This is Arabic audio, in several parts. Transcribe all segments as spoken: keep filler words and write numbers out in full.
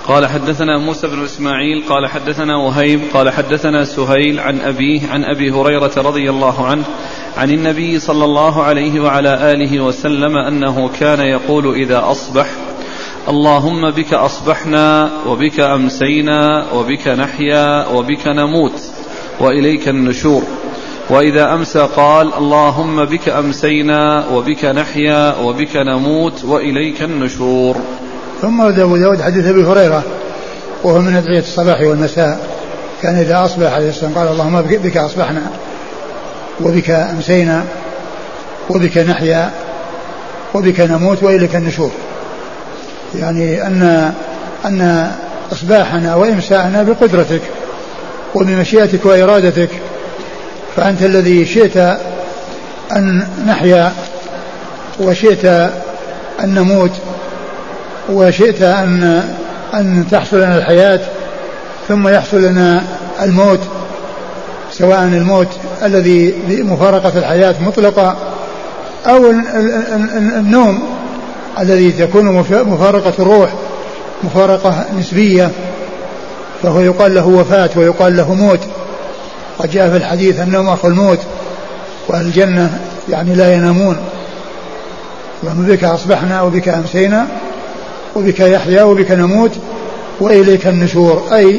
قال حدثنا موسى بن إسماعيل قال حدثنا وهيب قال حدثنا سهيل عن أبيه عن أبي هريرة رضي الله عنه عن النبي صلى الله عليه وعلى آله وسلم أنه كان يقول إذا أصبح: اللهم بك أصبحنا وبك أمسينا وبك نحيا وبك نموت وإليك النشور. وإذا أمسى قال: اللهم بك أمسينا وبك نحيا وبك نموت وإليك النشور. ثم أبو داود حديث أبي هريرة وهو من أدعية الصباح والمساء، كان إذا أصبح عليه السلام قال: اللهم بك أصبحنا وبك أمسينا وبك نحيا وبك نموت وإليك النشور. يعني أن أن إصباحنا وإمساءنا بقدرتك وبمشيئتك وإرادتك، فأنت الذي شئت أن نحيا وشئت أن نموت وشئت أن أن تحصل لنا الحياة ثم يحصل لنا الموت، سواء الموت الذي بمفارقة الحياة مطلقة أو النوم الذي تكون مفارقة الروح مفارقة نسبية، فهو يقال له وفاة ويقال له موت. قد جاء في الحديث: النوم أخو الموت، وأهل الجنة يعني لا ينامون. وبك أصبحنا وبك أمسينا وبك يحيا وبك نموت وإليك النشور، أي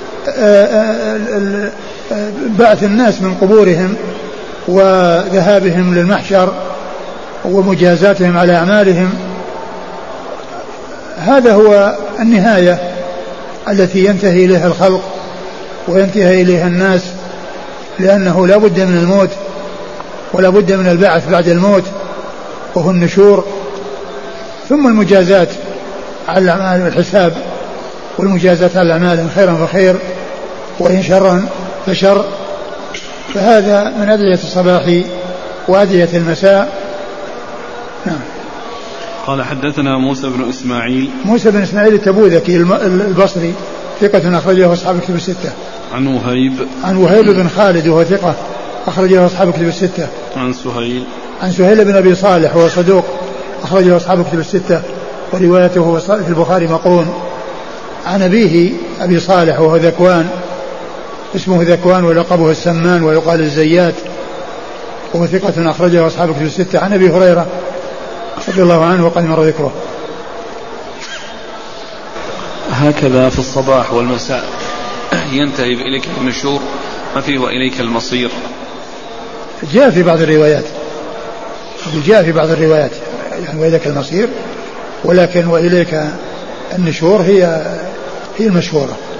بعث الناس من قبورهم وذهابهم للمحشر ومجازاتهم على أعمالهم. هذا هو النهاية التي ينتهي إليها الخلق وينتهي إليها الناس، لأنه لا بد من الموت ولا بد من البعث بعد الموت وهو النشور، ثم المجازات على الأعمال والحساب، والمجازات على الأعمال إن خيرا فخير وإن شرا فشر. فهذا من أدعية الصباح وأدعية المساء. نعم. قال حدثنا موسى بن إسماعيل موسى بن إسماعيل التبوذكي البصري ثقة أخرجه أصحاب الكتب الستة. عن وهيب عن وهيب بن خالد وهو ثقة أخرجه أصحاب الكتب الستة. عن سهيل عن سهيل بن أبي صالح وهو صدوق أخرجه أصحاب الكتب الستة وروايته في البخاري مقرون. عن أبيه أبي صالح وهو ذكوان، اسمه ذكوان ولقبه السمان ويقال الزيات، وهو ثقة أخرجه أصحاب الكتب الستة. عن أبي هريرة رضي الله عنه وقد مر ذكره. هكذا في الصباح والمساء ينتهي إليك النشور، ما فيه وإليك المصير. جاء في بعض الروايات جاء في بعض الروايات يعني وإليك المصير، ولكن وإليك النشور هي هي المشهورة.